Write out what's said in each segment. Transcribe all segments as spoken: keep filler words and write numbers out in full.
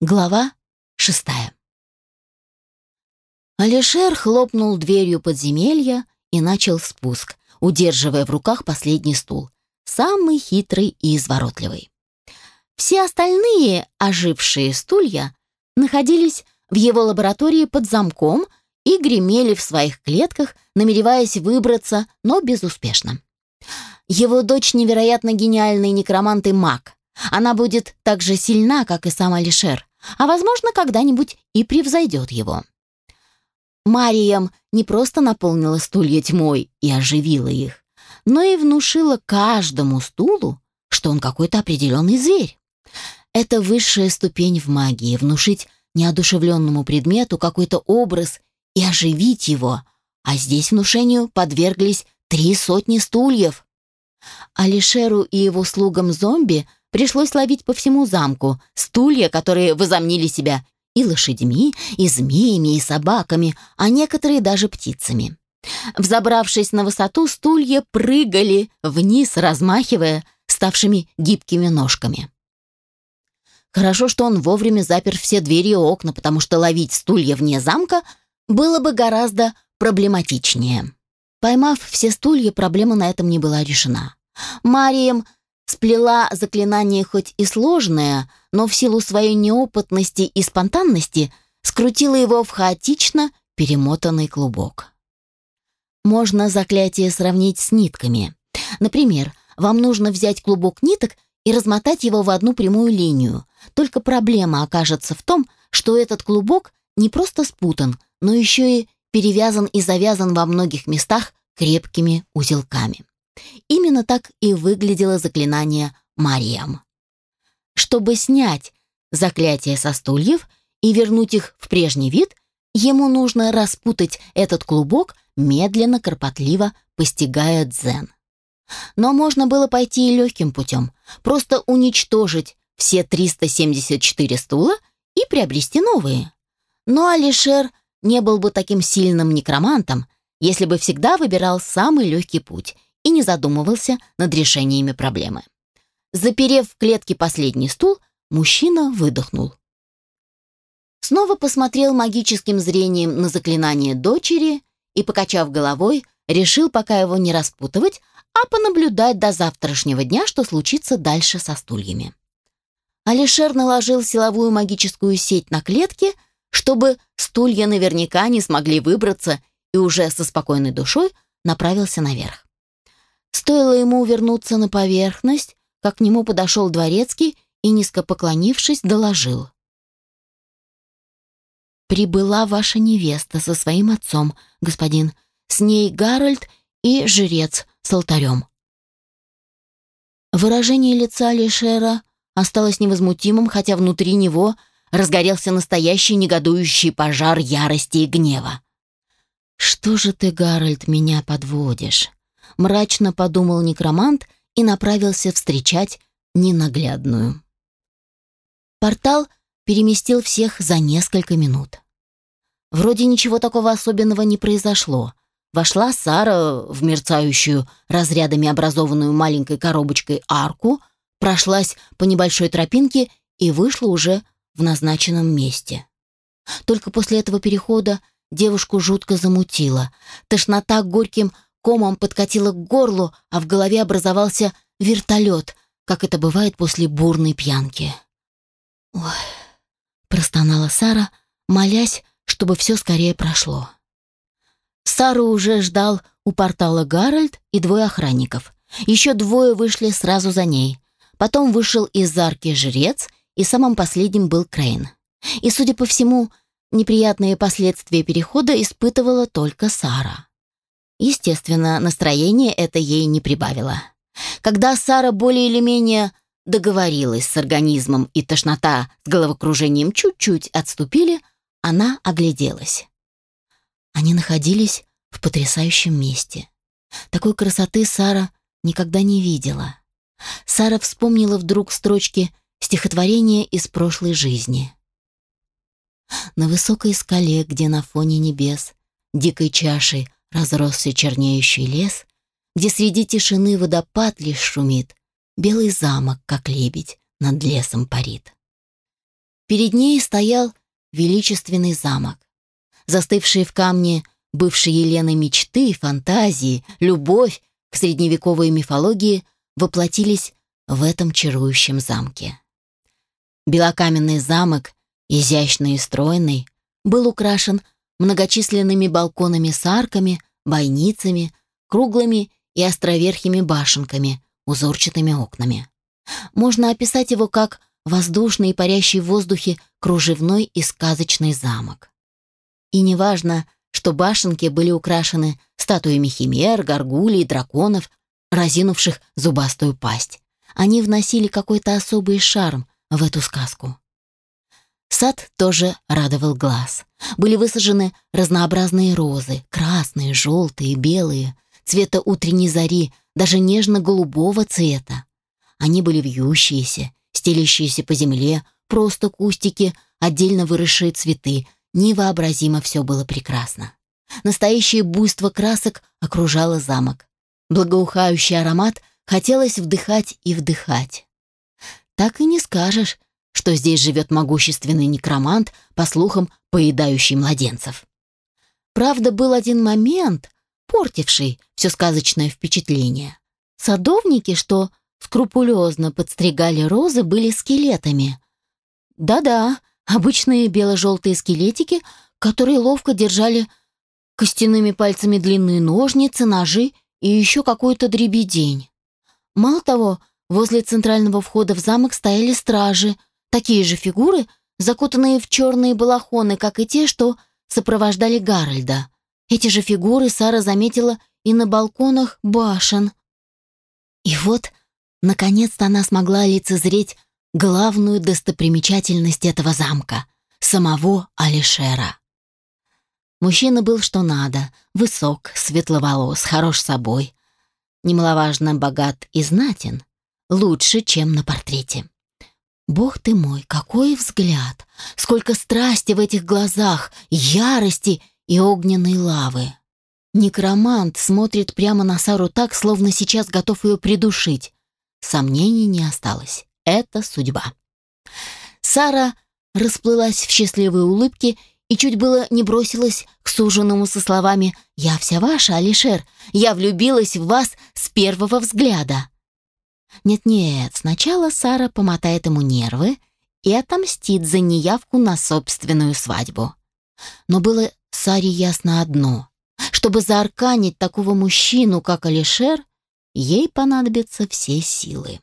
Глава шестая. Алишер хлопнул дверью подземелья и начал спуск, удерживая в руках последний стул, самый хитрый и изворотливый. Все остальные ожившие стулья находились в его лаборатории под замком и гремели в своих клетках, намереваясь выбраться, но безуспешно. Его дочь невероятно гениальный некромант и маг. Она будет так же сильна, как и сам Алишер, а, возможно, когда-нибудь и превзойдет его. Мариям не просто наполнила стулья тьмой и оживила их, но и внушила каждому стулу, что он какой-то определенный зверь. Это высшая ступень в магии — внушить неодушевленному предмету какой-то образ и оживить его, а здесь внушению подверглись три сотни стульев. Алишеру и его слугам-зомби пришлось ловить по всему замку стулья, которые возомнили себя и лошадьми, и змеями, и собаками, а некоторые даже птицами. Взобравшись на высоту, стулья прыгали вниз, размахивая ставшими гибкими ножками. Хорошо, что он вовремя запер все двери и окна, потому что ловить стулья вне замка было бы гораздо проблематичнее. Поймав все стулья, проблема на этом не была решена. Мариям сплела заклинание хоть и сложное, но в силу своей неопытности и спонтанности скрутила его в хаотично перемотанный клубок. Можно заклятие сравнить с нитками. Например, вам нужно взять клубок ниток и размотать его в одну прямую линию. Только проблема окажется в том, что этот клубок не просто спутан, но еще и перевязан и завязан во многих местах крепкими узелками. Именно так и выглядело заклинание Мариям. Чтобы снять заклятие со стульев и вернуть их в прежний вид, ему нужно распутать этот клубок, медленно, кропотливо постигая дзен. Но можно было пойти и легким путем, просто уничтожить все триста семьдесят четыре стула и приобрести новые. Но Алишер не был бы таким сильным некромантом, если бы всегда выбирал самый легкий путь и не задумывался над решениями проблемы. Заперев в клетке последний стул, мужчина выдохнул. Снова посмотрел магическим зрением на заклинание дочери и, покачав головой, решил пока его не распутывать, а понаблюдать до завтрашнего дня, что случится дальше со стульями. Алишер наложил силовую магическую сеть на клетки, чтобы стулья наверняка не смогли выбраться, и уже со спокойной душой направился наверх. Стоило ему вернуться на поверхность, как к нему подошел дворецкий и, низко поклонившись, доложил. «Прибыла ваша невеста со своим отцом, господин. С ней Гарольд и жрец с алтарем». Выражение лица Алишера осталось невозмутимым, хотя внутри него разгорелся настоящий негодующий пожар ярости и гнева. «Что же ты, Гарольд, меня подводишь?» — мрачно подумал некромант и направился встречать ненаглядную. Портал переместил всех за несколько минут. Вроде ничего такого особенного не произошло. Вошла Сара в мерцающую разрядами образованную маленькой коробочкой арку, прошлась по небольшой тропинке и вышла уже в назначенном месте. Только после этого перехода девушку жутко замутило. Тошнота горьким комом подкатила к горлу, а в голове образовался вертолет, как это бывает после бурной пьянки. «Ой», — простонала Сара, молясь, чтобы все скорее прошло. Сару уже ждал у портала Гарольд и двое охранников. Еще двое вышли сразу за ней. Потом вышел из арки жрец, и самым последним был Крейн. И, судя по всему, неприятные последствия перехода испытывала только Сара. Естественно, настроение это ей не прибавило. Когда Сара более или менее договорилась с организмом и тошнота с головокружением чуть-чуть отступили, она огляделась. Они находились в потрясающем месте. Такой красоты Сара никогда не видела. Сара вспомнила вдруг строчки стихотворения из прошлой жизни. На высокой скале, где на фоне небес дикой чашей разросся чернеющий лес, где среди тишины водопад лишь шумит, белый замок, как лебедь, над лесом парит. Перед ней стоял величественный замок. Застывшие в камне бывшей Елены мечты, фантазии, любовь к средневековой мифологии воплотились в этом чарующем замке. Белокаменный замок, изящный и стройный, был украшен многочисленными балконами с арками, бойницами, круглыми и островерхими башенками, узорчатыми окнами. Можно описать его как воздушный и парящий в воздухе кружевной и сказочный замок. И неважно, что башенки были украшены статуями химер, горгулей, драконов, разинувших зубастую пасть. Они вносили какой-то особый шарм в эту сказку. Сад тоже радовал глаз. Были высажены разнообразные розы, красные, желтые, белые, цвета утренней зари, даже нежно-голубого цвета. Они были вьющиеся, стелящиеся по земле, просто кустики, отдельно выросшие цветы. Невообразимо все было прекрасно. Настоящее буйство красок окружало замок. Благоухающий аромат хотелось вдыхать и вдыхать. Так и не скажешь, что здесь живет могущественный некромант, по слухам, поедающий младенцев. Правда, был один момент, портивший все сказочное впечатление. Садовники, что скрупулезно подстригали розы, были скелетами. Да-да, обычные бело-желтые скелетики, которые ловко держали костяными пальцами длинные ножницы, ножи и еще какую-то дребедень. Мало того, возле центрального входа в замок стояли стражи, такие же фигуры, закутанные в черные балахоны, как и те, что сопровождали Гарольда. Эти же фигуры Сара заметила и на балконах башен. И вот, наконец-то она смогла лицезреть главную достопримечательность этого замка — самого Алишера. Мужчина был что надо, высок, светловолос, хорош собой, немаловажно богат и знатен, лучше, чем на портрете. Бог ты мой, какой взгляд! Сколько страсти в этих глазах, ярости и огненной лавы! Некромант смотрит прямо на Сару так, словно сейчас готов ее придушить. Сомнений не осталось. Это судьба. Сара расплылась в счастливой улыбке и чуть было не бросилась к суженому со словами «Я вся ваша, Алишер, я влюбилась в вас с первого взгляда». Нет-нет, сначала Сара помотает ему нервы и отомстит за неявку на собственную свадьбу. Но было Саре ясно одно. Чтобы заарканить такого мужчину, как Алишер, ей понадобятся все силы.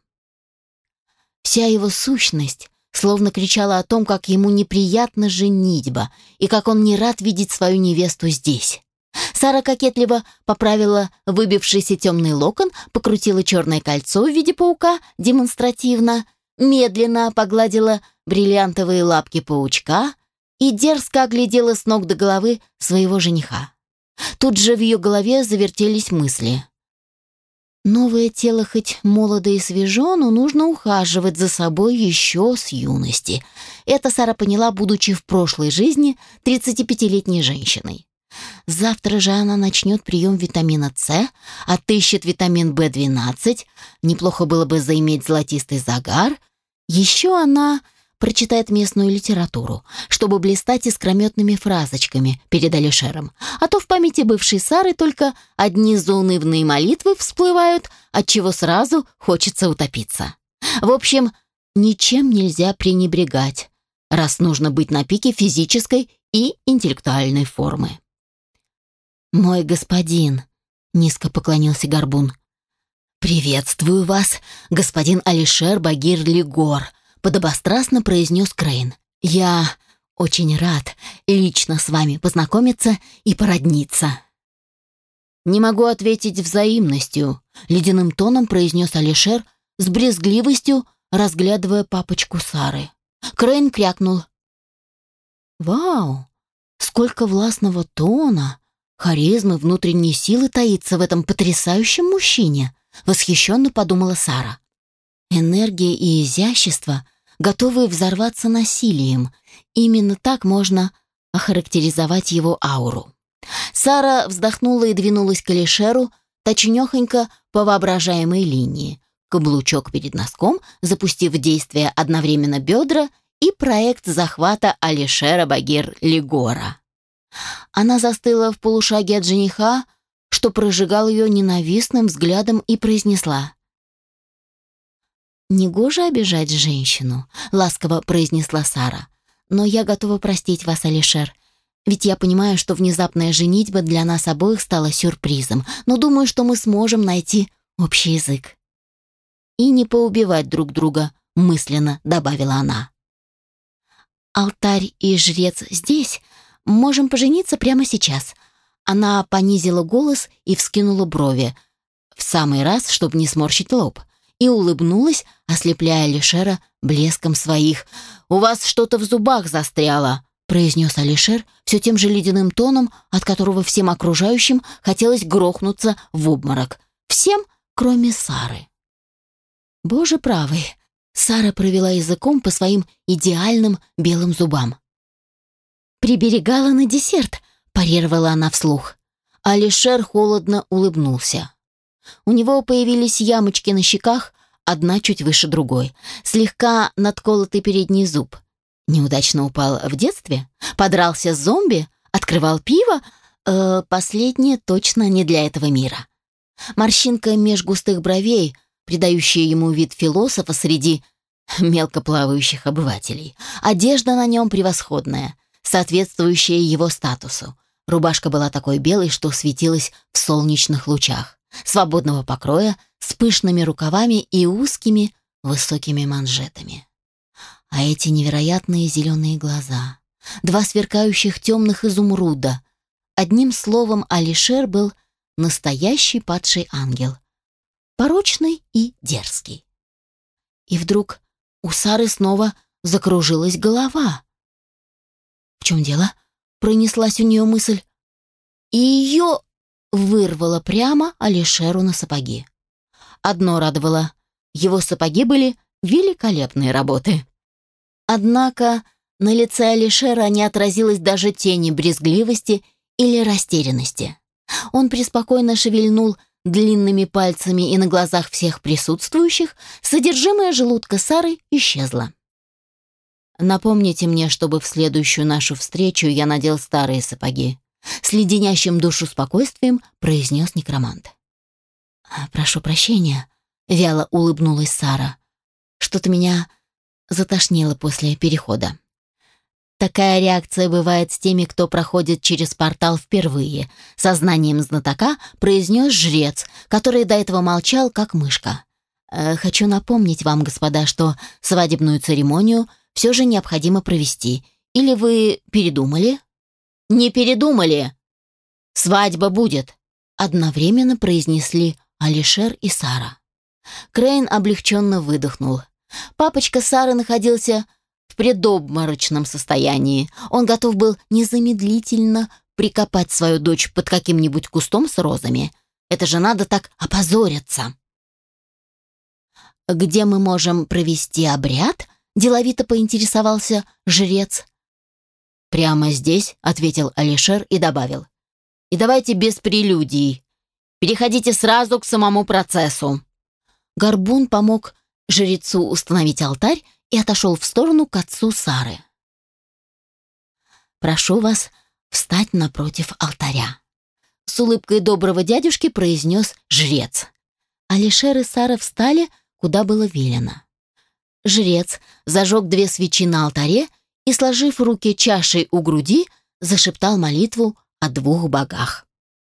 Вся его сущность словно кричала о том, как ему неприятна женитьба и как он не рад видеть свою невесту здесь. Сара кокетливо поправила выбившийся темный локон, покрутила черное кольцо в виде паука демонстративно, медленно погладила бриллиантовые лапки паучка и дерзко оглядела с ног до головы своего жениха. Тут же в ее голове завертелись мысли. Новое тело хоть молодо и свежо, но нужно ухаживать за собой еще с юности. Это Сара поняла, будучи в прошлой жизни тридцатипятилетней женщиной. Завтра же она начнет прием витамина С, отыщет витамин бэ двенадцать, неплохо было бы заиметь золотистый загар. Еще она прочитает местную литературу, чтобы блистать искрометными фразочками перед Алишером. А то в памяти бывшей Сары только одни заунывные молитвы всплывают, отчего сразу хочется утопиться. В общем, ничем нельзя пренебрегать, раз нужно быть на пике физической и интеллектуальной формы. «Мой господин», — низко поклонился Горбун. «Приветствую вас, господин Алишер Багир-Лигор», — подобострастно произнес Крейн. «Я очень рад лично с вами познакомиться и породниться». «Не могу ответить взаимностью», — ледяным тоном произнес Алишер с брезгливостью, разглядывая папочку Сары. Крейн крякнул. «Вау, сколько властного тона, харизмы, внутренней силы таится в этом потрясающем мужчине», — восхищенно подумала Сара. Энергия и изящество, готовые взорваться насилием. Именно так можно охарактеризовать его ауру. Сара вздохнула и двинулась к Алишеру, точнёхонько по воображаемой линии. Каблучок перед носком, запустив в действие одновременно бедра и проект захвата Алишера Багир-Лигора. Она застыла в полушаге от жениха, что прожигал ее ненавистным взглядом, и произнесла: «Негоже обижать женщину», — ласково произнесла Сара. «Но я готова простить вас, Алишер. Ведь я понимаю, что внезапная женитьба для нас обоих стала сюрпризом, но думаю, что мы сможем найти общий язык». «И не поубивать друг друга», — мысленно добавила она. «Алтарь и жрец здесь. Можем пожениться прямо сейчас». Она понизила голос и вскинула брови, в самый раз, чтобы не сморщить лоб, и улыбнулась, ослепляя Алишера блеском своих. «У вас что-то в зубах застряло», — произнес Алишер все тем же ледяным тоном, от которого всем окружающим хотелось грохнуться в обморок. Всем, кроме Сары. Боже правый, Сара провела языком по своим идеальным белым зубам. «Приберегала на десерт», — парировала она вслух. Алишер холодно улыбнулся. У него появились ямочки на щеках, одна чуть выше другой, слегка надколотый передний зуб. Неудачно упал в детстве? Подрался с зомби? Открывал пиво? Э, последнее точно не для этого мира. Морщинка меж густых бровей, придающая ему вид философа среди мелкоплавающих обывателей. Одежда на нем превосходная, соответствующая его статусу. Рубашка была такой белой, что светилась в солнечных лучах, свободного покроя, с пышными рукавами и узкими высокими манжетами. А эти невероятные зеленые глаза, два сверкающих темных изумруда. Одним словом, Алишер был настоящий падший ангел, порочный и дерзкий. И вдруг у Сары снова закружилась голова. «В чем дело?» — пронеслась у нее мысль. И ее вырвало прямо Алишеру на сапоги. Одно радовало — его сапоги были великолепной работы. Однако на лице Алишера не отразилось даже тени брезгливости или растерянности. Он преспокойно шевельнул длинными пальцами, и на глазах всех присутствующих содержимое желудка Сары исчезло. «Напомните мне, чтобы в следующую нашу встречу я надел старые сапоги», — с леденящим душу спокойствием произнес некромант. «Прошу прощения», — вяло улыбнулась Сара. «Что-то меня затошнило после перехода». Такая реакция бывает с теми, кто проходит через портал впервые. Сознанием знатока произнес жрец, который до этого молчал, как мышка. «Э, «Хочу напомнить вам, господа, что свадебную церемонию все же необходимо провести. Или вы передумали?» «Не передумали! Свадьба будет!» Одновременно произнесли Алишер и Сара. Крейн облегченно выдохнул. Папочка Сары находился в предобморочном состоянии. Он готов был незамедлительно прикопать свою дочь под каким-нибудь кустом с розами. Это же надо так опозориться. «Где мы можем провести обряд?» — деловито поинтересовался жрец. «Прямо здесь», — ответил Алишер и добавил. «И давайте без прелюдий. Переходите сразу к самому процессу». Горбун помог жрецу установить алтарь и отошел в сторону к отцу Сары. «Прошу вас встать напротив алтаря», — с улыбкой доброго дядюшки произнес жрец. Алишер и Сара встали, куда было велено. Жрец зажег две свечи на алтаре и, сложив руки чашей у груди, зашептал молитву о двух богах.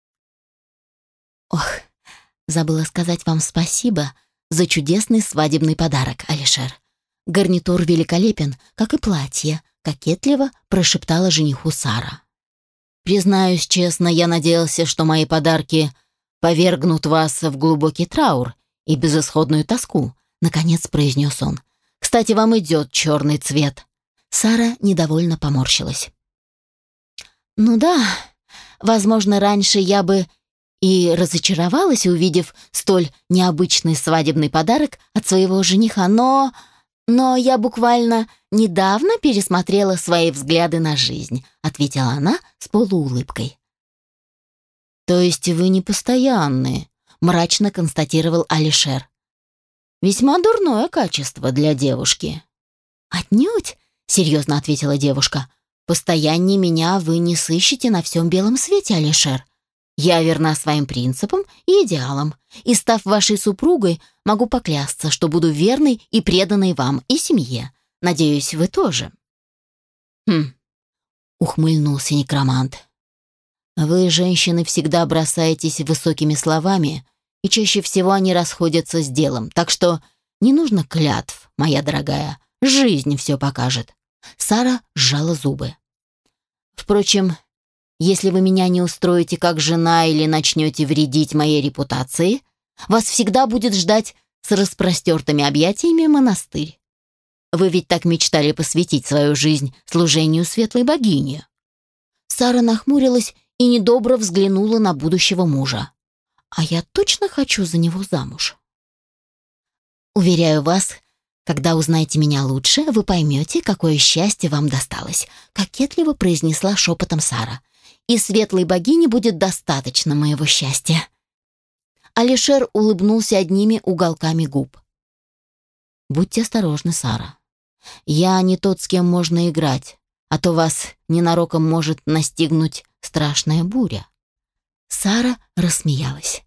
«Ох, забыла сказать вам спасибо за чудесный свадебный подарок, Алишер. Гарнитур великолепен, как и платье», — кокетливо прошептала жениху Сара. «Признаюсь честно, я надеялся, что мои подарки повергнут вас в глубокий траур и безысходную тоску», — наконец произнес он. «Кстати, вам идет черный цвет». Сара недовольно поморщилась. «Ну да, возможно, раньше я бы и разочаровалась, увидев столь необычный свадебный подарок от своего жениха, но... но я буквально недавно пересмотрела свои взгляды на жизнь», — ответила она с полуулыбкой. «То есть вы не постоянные», — мрачно констатировал Алишер. «Весьма дурное качество для девушки». «Отнюдь», — серьезно ответила девушка. «Постояннее меня вы не сыщете на всем белом свете, Алишер. Я верна своим принципам и идеалам, и, став вашей супругой, могу поклясться, что буду верной и преданной вам и семье. Надеюсь, вы тоже». «Хм», — ухмыльнулся некромант. «Вы, женщины, всегда бросаетесь высокими словами, и чаще всего они расходятся с делом, так что не нужно клятв, моя дорогая, жизнь все покажет». Сара сжала зубы. «Впрочем, если вы меня не устроите как жена или начнете вредить моей репутации, вас всегда будет ждать с распростертыми объятиями монастырь. Вы ведь так мечтали посвятить свою жизнь служению светлой богине». Сара нахмурилась и недобро взглянула на будущего мужа. «А я точно хочу за него замуж?» «Уверяю вас, когда узнаете меня лучше, вы поймете, какое счастье вам досталось», кокетливо произнесла шепотом Сара. «И светлой богине будет достаточно моего счастья». Алишер улыбнулся одними уголками губ. «Будьте осторожны, Сара. Я не тот, с кем можно играть, а то вас ненароком может настигнуть страшная буря». Сара рассмеялась.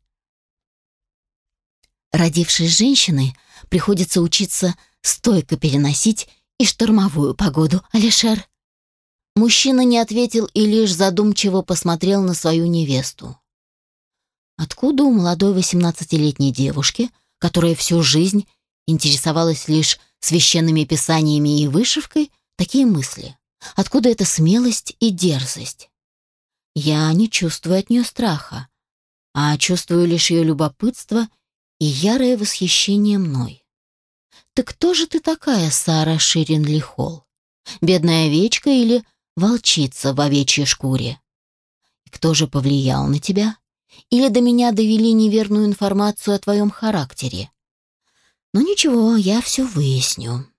Родившись женщиной, приходится учиться стойко переносить и штормовую погоду, Алишер. Мужчина не ответил и лишь задумчиво посмотрел на свою невесту. Откуда у молодой восемнадцатилетней девушки, которая всю жизнь интересовалась лишь священными писаниями и вышивкой, такие мысли? Откуда эта смелость и дерзость? Я не чувствую от нее страха, а чувствую лишь ее любопытство и ярое восхищение мной. «Так кто же ты такая, Сара Ширин-Лихол? Бедная овечка или волчица в овечьей шкуре? И кто же повлиял на тебя? Или до меня довели неверную информацию о твоем характере? Ну ничего, я все выясню».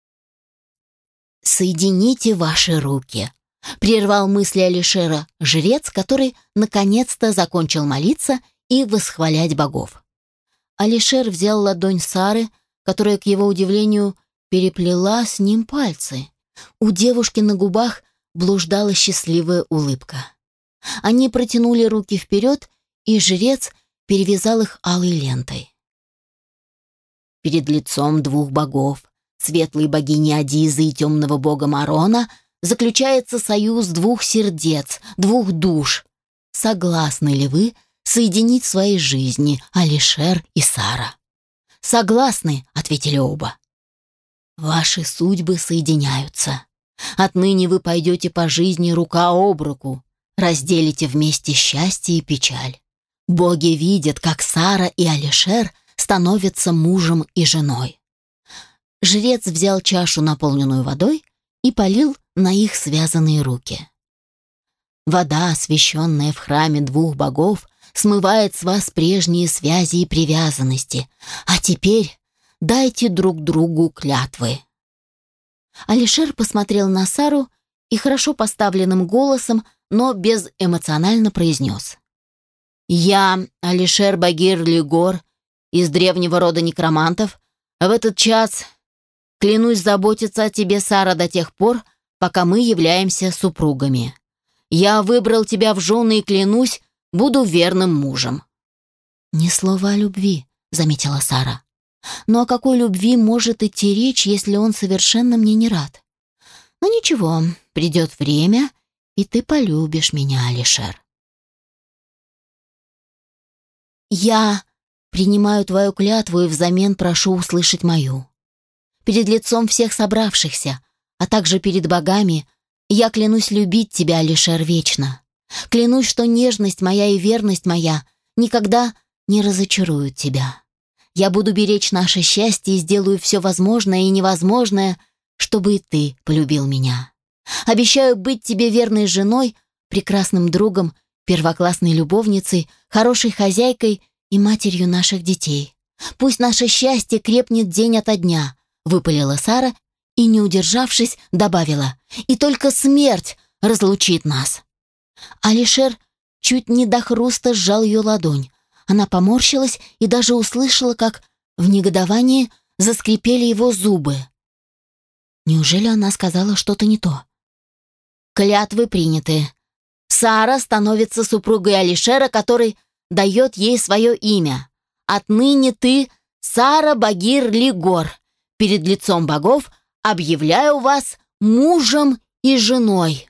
«Соедините ваши руки», — прервал мысли Алишера жрец, который наконец-то закончил молиться и восхвалять богов. Алишер взял ладонь Сары, которая, к его удивлению, переплела с ним пальцы. У девушки на губах блуждала счастливая улыбка. Они протянули руки вперед, и жрец перевязал их алой лентой. Перед лицом двух богов, светлой богини Адизы и темного бога Марона, заключается союз двух сердец, двух душ. Согласны ли вы соединить в своей жизни Алишер и Сара? «Согласны», — ответили оба. «Ваши судьбы соединяются. Отныне вы пойдете по жизни рука об руку, разделите вместе счастье и печаль. Боги видят, как Сара и Алишер становятся мужем и женой». Жрец взял чашу, наполненную водой, и полил на их связанные руки. Вода, освященная в храме двух богов, смывает с вас прежние связи и привязанности. А теперь дайте друг другу клятвы». Алишер посмотрел на Сару и хорошо поставленным голосом, но безэмоционально произнес: «Я, Алишер Багир-Лигор, из древнего рода некромантов, в этот час клянусь заботиться о тебе, Сара, до тех пор, пока мы являемся супругами. Я выбрал тебя в жены и клянусь, буду верным мужем». «Ни слова о любви», — заметила Сара. «Но о какой любви может идти речь, если он совершенно мне не рад? Но ничего, придет время, и ты полюбишь меня, Алишер». «Я принимаю твою клятву и взамен прошу услышать мою. Перед лицом всех собравшихся, а также перед богами, я клянусь любить тебя, Алишер, вечно. Клянусь, что нежность моя и верность моя никогда не разочаруют тебя. Я буду беречь наше счастье и сделаю все возможное и невозможное, чтобы и ты полюбил меня. Обещаю быть тебе верной женой, прекрасным другом, первоклассной любовницей, хорошей хозяйкой и матерью наших детей. Пусть наше счастье крепнет день ото дня», — выпалила Сара и, не удержавшись, добавила: «И только смерть разлучит нас». Алишер чуть не до хруста сжал ее ладонь. Она поморщилась и даже услышала, как в негодовании заскрипели его зубы. Неужели она сказала что-то не то? Клятвы приняты. Сара становится супругой Алишера, который дает ей свое имя. Отныне ты Сара Багир Лигор. Перед лицом богов объявляю вас мужем и женой.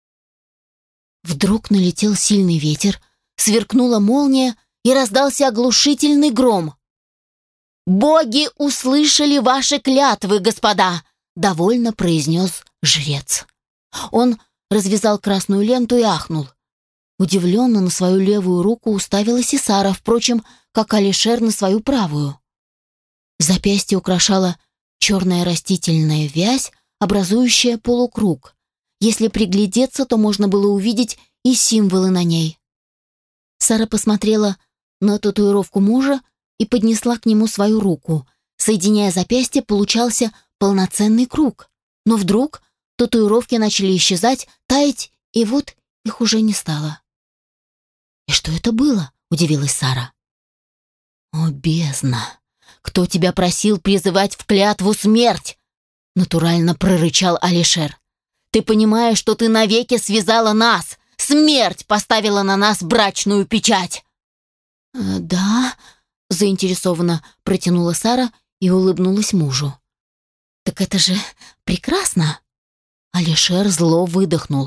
Вдруг налетел сильный ветер, сверкнула молния и раздался оглушительный гром. «Боги услышали ваши клятвы, господа!» — довольно произнес жрец. Он развязал красную ленту и ахнул. Удивленно на свою левую руку уставилась и Сара, впрочем, как Алишер на свою правую. Запястье украшала черная растительная вязь, образующая полукруг. Если приглядеться, то можно было увидеть и символы на ней. Сара посмотрела на татуировку мужа и поднесла к нему свою руку. Соединяя запястья, получался полноценный круг. Но вдруг татуировки начали исчезать, таять, и вот их уже не стало. «И что это было?» — удивилась Сара. «О, бездна! Кто тебя просил призывать в клятву смерть?» — натурально прорычал Алишер. «Ты понимаешь, что ты навеки связала нас? Смерть поставила на нас брачную печать!» «Э, «Да», — заинтересованно протянула Сара и улыбнулась мужу. «Так это же прекрасно!» Алишер зло выдохнул.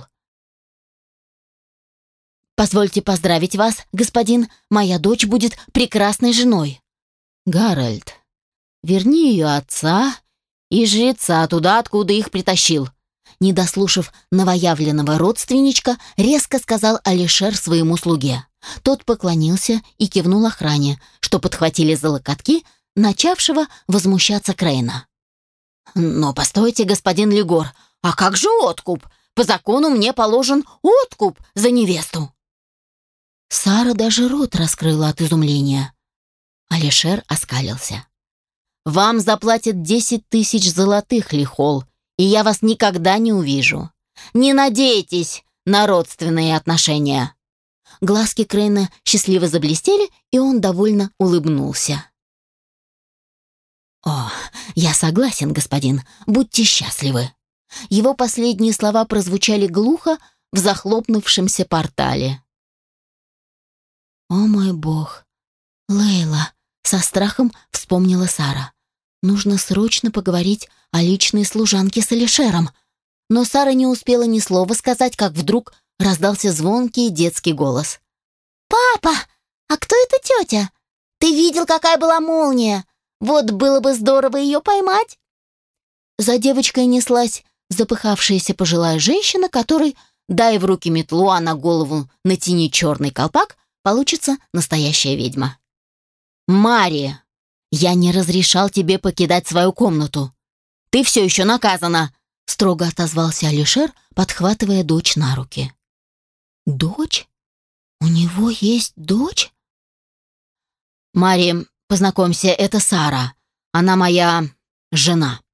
«Позвольте поздравить вас, господин, моя дочь будет прекрасной женой». «Гарольд, верни ее отца и жреца туда, откуда их притащил». Не дослушав новоявленного родственничка, резко сказал Алишер своему слуге. Тот поклонился и кивнул охране, что подхватили за локотки начавшего возмущаться Крейна. «Но постойте, господин Лигор, а как же откуп? По закону мне положен откуп за невесту». Сара даже рот раскрыла от изумления. Алишер оскалился. «Вам заплатят десять тысяч золотых, Лихол, и я вас никогда не увижу. Не надейтесь на родственные отношения». Глазки Крейна счастливо заблестели, и он довольно улыбнулся. «О, я согласен, господин, будьте счастливы». Его последние слова прозвучали глухо в захлопнувшемся портале. «О мой бог! Лейла!» — со страхом вспомнила Сара. «Нужно срочно поговорить о личной служанке с Алишером». Но Сара не успела ни слова сказать, как вдруг раздался звонкий детский голос. «Папа, а кто эта тетя? Ты видел, какая была молния? Вот было бы здорово ее поймать». За девочкой неслась запыхавшаяся пожилая женщина, которой, дай в руки метлу, а на голову натяни черный колпак, получится настоящая ведьма. «Мария, я не разрешал тебе покидать свою комнату. Ты все еще наказана», — строго отозвался Алишер, подхватывая дочь на руки. «Дочь? У него есть дочь?» «Мария, познакомься, это Сара. Она моя жена».